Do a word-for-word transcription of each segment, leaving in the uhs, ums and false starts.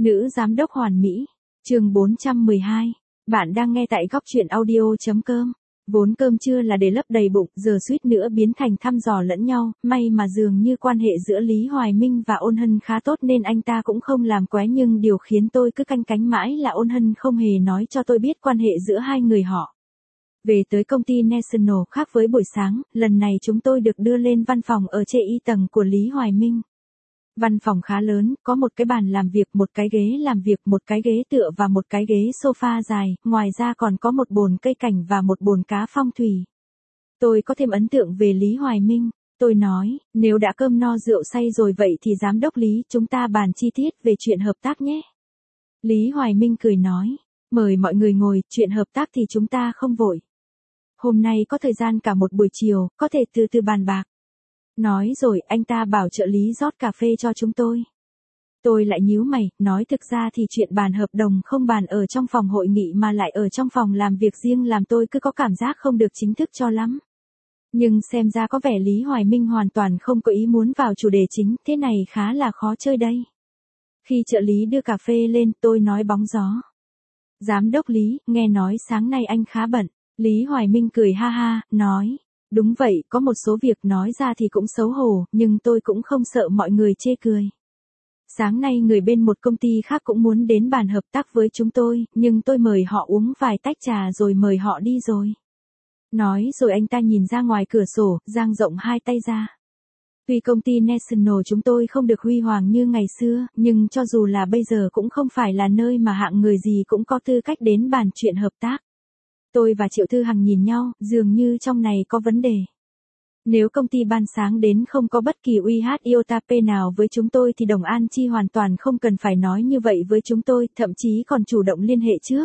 Nữ giám đốc hoàn mỹ. Chương bốn trăm mười hai. Bạn đang nghe tại góc truyện audio.com. Vốn cơm trưa là để lấp đầy bụng, giờ suýt nữa biến thành thăm dò lẫn nhau, may mà dường như quan hệ giữa Lý Hoài Minh và Ôn Hân khá tốt nên anh ta cũng không làm quái, nhưng điều khiến tôi cứ canh cánh mãi là Ôn Hân không hề nói cho tôi biết quan hệ giữa hai người họ. Về tới công ty National, khác với buổi sáng, lần này chúng tôi được đưa lên văn phòng ở trên y tầng của Lý Hoài Minh. Văn phòng khá lớn, có một cái bàn làm việc, một cái ghế làm việc, một cái ghế tựa và một cái ghế sofa dài, ngoài ra còn có một bồn cây cảnh và một bồn cá phong thủy. Tôi có thêm ấn tượng về Lý Hoài Minh. Tôi nói, nếu đã cơm no rượu say rồi vậy thì giám đốc Lý, chúng ta bàn chi tiết về chuyện hợp tác nhé. Lý Hoài Minh cười nói, mời mọi người ngồi, chuyện hợp tác thì chúng ta không vội. Hôm nay có thời gian cả một buổi chiều, có thể từ từ bàn bạc. Nói rồi, anh ta bảo trợ lý rót cà phê cho chúng tôi. Tôi lại nhíu mày, nói thực ra thì chuyện bàn hợp đồng không bàn ở trong phòng hội nghị mà lại ở trong phòng làm việc riêng, làm tôi cứ có cảm giác không được chính thức cho lắm. Nhưng xem ra có vẻ Lý Hoài Minh hoàn toàn không có ý muốn vào chủ đề chính, thế này khá là khó chơi đây. Khi trợ lý đưa cà phê lên, tôi nói bóng gió. Giám đốc Lý, nghe nói sáng nay anh khá bận. Lý Hoài Minh cười ha ha, nói. Đúng vậy, có một số việc nói ra thì cũng xấu hổ, nhưng tôi cũng không sợ mọi người chê cười. Sáng nay người bên một công ty khác cũng muốn đến bàn hợp tác với chúng tôi, nhưng tôi mời họ uống vài tách trà rồi mời họ đi rồi. Nói rồi anh ta nhìn ra ngoài cửa sổ, dang rộng hai tay ra. Tuy công ty National chúng tôi không được huy hoàng như ngày xưa, nhưng cho dù là bây giờ cũng không phải là nơi mà hạng người gì cũng có tư cách đến bàn chuyện hợp tác. Tôi và Triệu Thư Hằng nhìn nhau, dường như trong này có vấn đề. Nếu công ty ban sáng đến không có bất kỳ u hát iota pê nào với chúng tôi thì Đồng An Chi hoàn toàn không cần phải nói như vậy với chúng tôi, thậm chí còn chủ động liên hệ trước.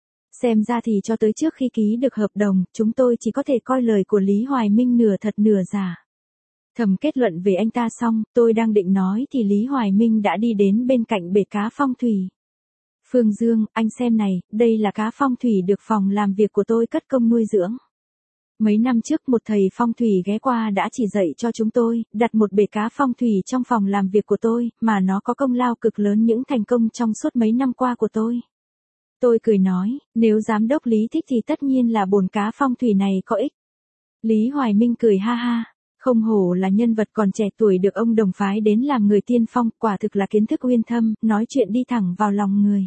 Xem ra thì cho tới trước khi ký được hợp đồng, chúng tôi chỉ có thể coi lời của Lý Hoài Minh nửa thật nửa giả. Thầm kết luận về anh ta xong, tôi đang định nói thì Lý Hoài Minh đã đi đến bên cạnh bể cá phong thủy. Phương Dương, anh xem này, đây là cá phong thủy được phòng làm việc của tôi cất công nuôi dưỡng. Mấy năm trước một thầy phong thủy ghé qua đã chỉ dạy cho chúng tôi, đặt một bể cá phong thủy trong phòng làm việc của tôi, mà nó có công lao cực lớn những thành công trong suốt mấy năm qua của tôi. Tôi cười nói, nếu giám đốc Lý thích thì tất nhiên là bồn cá phong thủy này có ích. Lý Hoài Minh cười ha ha, không hổ là nhân vật còn trẻ tuổi được ông Đồng phái đến làm người tiên phong, quả thực là kiến thức uyên thâm, nói chuyện đi thẳng vào lòng người.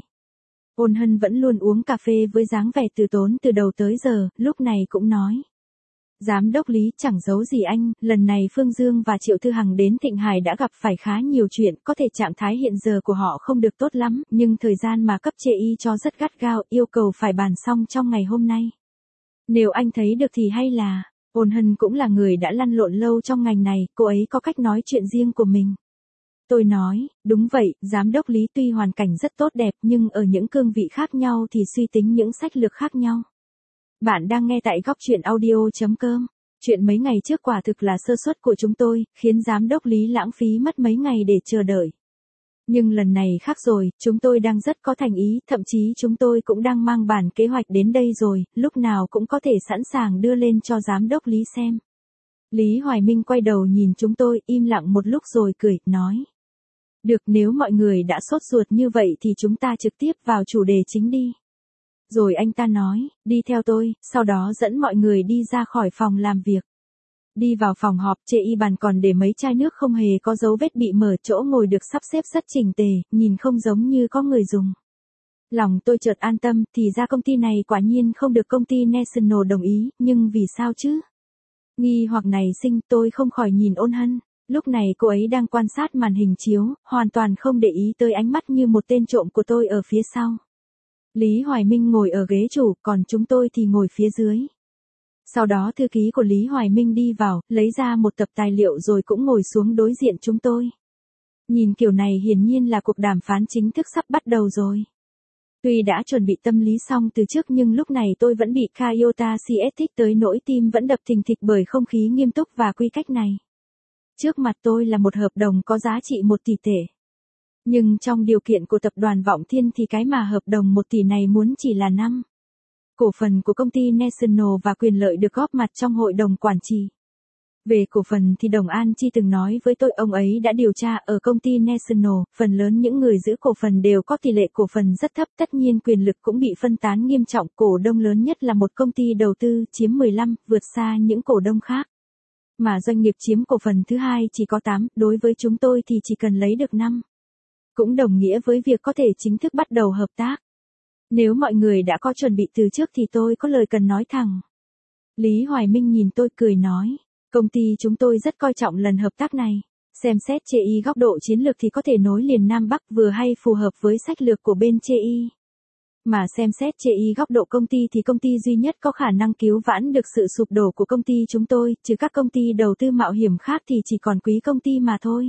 Ôn Hân vẫn luôn uống cà phê với dáng vẻ từ tốn từ đầu tới giờ, lúc này cũng nói. Giám đốc Lý, chẳng giấu gì anh, lần này Phương Dương và Triệu Thư Hằng đến Thịnh Hải đã gặp phải khá nhiều chuyện, có thể trạng thái hiện giờ của họ không được tốt lắm, nhưng thời gian mà cấp chế y cho rất gắt gao, yêu cầu phải bàn xong trong ngày hôm nay. Nếu anh thấy được thì hay là, Ôn Hân cũng là người đã lăn lộn lâu trong ngành này, cô ấy có cách nói chuyện riêng của mình. Tôi nói, đúng vậy, giám đốc Lý tuy hoàn cảnh rất tốt đẹp nhưng ở những cương vị khác nhau thì suy tính những sách lược khác nhau. Bạn đang nghe tại góc truyện audio.com. Chuyện mấy ngày trước quả thực là sơ suất của chúng tôi, khiến giám đốc Lý lãng phí mất mấy ngày để chờ đợi. Nhưng lần này khác rồi, chúng tôi đang rất có thành ý, thậm chí chúng tôi cũng đang mang bản kế hoạch đến đây rồi, lúc nào cũng có thể sẵn sàng đưa lên cho giám đốc Lý xem. Lý Hoài Minh quay đầu nhìn chúng tôi, im lặng một lúc rồi cười, nói. Được, nếu mọi người đã sốt ruột như vậy thì chúng ta trực tiếp vào chủ đề chính đi. Rồi anh ta nói, đi theo tôi, sau đó dẫn mọi người đi ra khỏi phòng làm việc. Đi vào phòng họp, trên y bàn còn để mấy chai nước không hề có dấu vết bị mở, chỗ ngồi được sắp xếp rất chỉnh tề, nhìn không giống như có người dùng. Lòng tôi chợt an tâm, thì ra công ty này quả nhiên không được công ty National đồng ý, nhưng vì sao chứ? Nghi hoặc này sinh, tôi không khỏi nhìn Ôn Hân. Lúc này cô ấy đang quan sát màn hình chiếu, hoàn toàn không để ý tới ánh mắt như một tên trộm của tôi ở phía sau. Lý Hoài Minh ngồi ở ghế chủ, còn chúng tôi thì ngồi phía dưới. Sau đó thư ký của Lý Hoài Minh đi vào, lấy ra một tập tài liệu rồi cũng ngồi xuống đối diện chúng tôi. Nhìn kiểu này hiển nhiên là cuộc đàm phán chính thức sắp bắt đầu rồi. Tuy đã chuẩn bị tâm lý xong từ trước nhưng lúc này tôi vẫn bị Kaiota xê ét thích tới nỗi tim vẫn đập thình thịch bởi không khí nghiêm túc và quy cách này. Trước mặt tôi là một hợp đồng có giá trị một tỷ tệ. Nhưng trong điều kiện của tập đoàn Vọng Thiên thì cái mà hợp đồng một tỷ này muốn chỉ là năm. Cổ phần của công ty National và quyền lợi được góp mặt trong hội đồng quản trị. Về cổ phần thì Đồng An Chi từng nói với tôi ông ấy đã điều tra ở công ty National, phần lớn những người giữ cổ phần đều có tỷ lệ cổ phần rất thấp, tất nhiên quyền lực cũng bị phân tán nghiêm trọng, cổ đông lớn nhất là một công ty đầu tư chiếm mười lăm, vượt xa những cổ đông khác. Mà doanh nghiệp chiếm cổ phần thứ hai chỉ có tám, đối với chúng tôi thì chỉ cần lấy được năm. Cũng đồng nghĩa với việc có thể chính thức bắt đầu hợp tác. Nếu mọi người đã có chuẩn bị từ trước thì tôi có lời cần nói thẳng. Lý Hoài Minh nhìn tôi cười nói. Công ty chúng tôi rất coi trọng lần hợp tác này. Xem xét chê i góc độ chiến lược thì có thể nối liền Nam Bắc vừa hay phù hợp với sách lược của bên chê i. Mà xem xét chê i góc độ công ty thì công ty duy nhất có khả năng cứu vãn được sự sụp đổ của công ty chúng tôi, trừ các công ty đầu tư mạo hiểm khác thì chỉ còn Quý công ty mà thôi.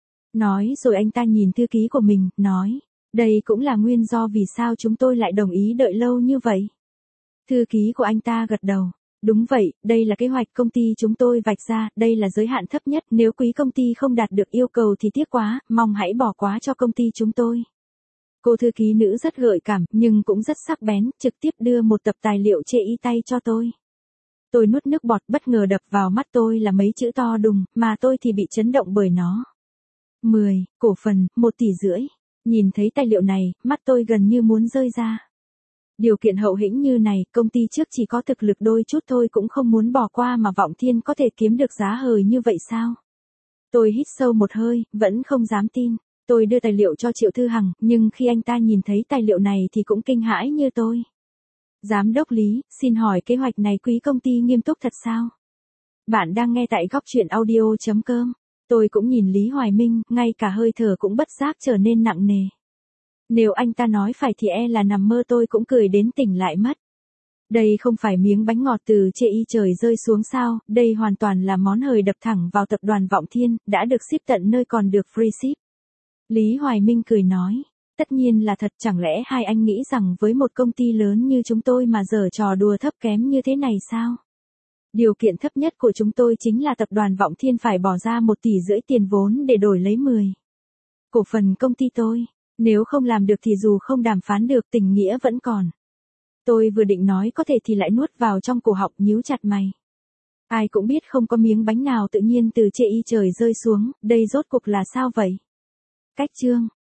Nói rồi anh ta nhìn thư ký của mình, nói, đây cũng là nguyên do vì sao chúng tôi lại đồng ý đợi lâu như vậy. Thư ký của anh ta gật đầu. Đúng vậy, đây là kế hoạch công ty chúng tôi vạch ra, đây là giới hạn thấp nhất, nếu Quý công ty không đạt được yêu cầu thì tiếc quá, mong hãy bỏ qua cho công ty chúng tôi. Cô thư ký nữ rất gợi cảm, nhưng cũng rất sắc bén, trực tiếp đưa một tập tài liệu chê i tay cho tôi. Tôi nuốt nước bọt, bất ngờ đập vào mắt tôi là mấy chữ to đùng, mà tôi thì bị chấn động bởi nó. mười, cổ phần, một tỷ rưỡi. Nhìn thấy tài liệu này, mắt tôi gần như muốn rơi ra. Điều kiện hậu hĩnh như này, công ty trước chỉ có thực lực đôi chút thôi cũng không muốn bỏ qua mà Vọng Thiên có thể kiếm được giá hời như vậy sao? Tôi hít sâu một hơi, vẫn không dám tin. Tôi đưa tài liệu cho Triệu Thư Hằng, nhưng khi anh ta nhìn thấy tài liệu này thì cũng kinh hãi như tôi. Giám đốc Lý, xin hỏi kế hoạch này Quý công ty nghiêm túc thật sao? Bạn đang nghe tại góc truyện audio chấm com. Tôi cũng nhìn Lý Hoài Minh, ngay cả hơi thở cũng bất giác trở nên nặng nề. Nếu anh ta nói phải thì e là nằm mơ tôi cũng cười đến tỉnh lại mất. Đây không phải miếng bánh ngọt từ chê i trời rơi xuống sao, đây hoàn toàn là món hời đập thẳng vào tập đoàn Vọng Thiên, đã được ship tận nơi còn được free ship. Lý Hoài Minh cười nói, tất nhiên là thật, chẳng lẽ hai anh nghĩ rằng với một công ty lớn như chúng tôi mà giở trò đùa thấp kém như thế này sao? Điều kiện thấp nhất của chúng tôi chính là tập đoàn Vọng Thiên phải bỏ ra một tỷ rưỡi tiền vốn để đổi lấy mười cổ phần công ty tôi. Nếu không làm được thì dù không đàm phán được tình nghĩa vẫn còn. Tôi vừa định nói có thể thì lại nuốt vào trong cổ họng nhíu chặt mày. Ai cũng biết không có miếng bánh nào tự nhiên từ chê i trời rơi xuống, đây rốt cuộc là sao vậy? Cách chương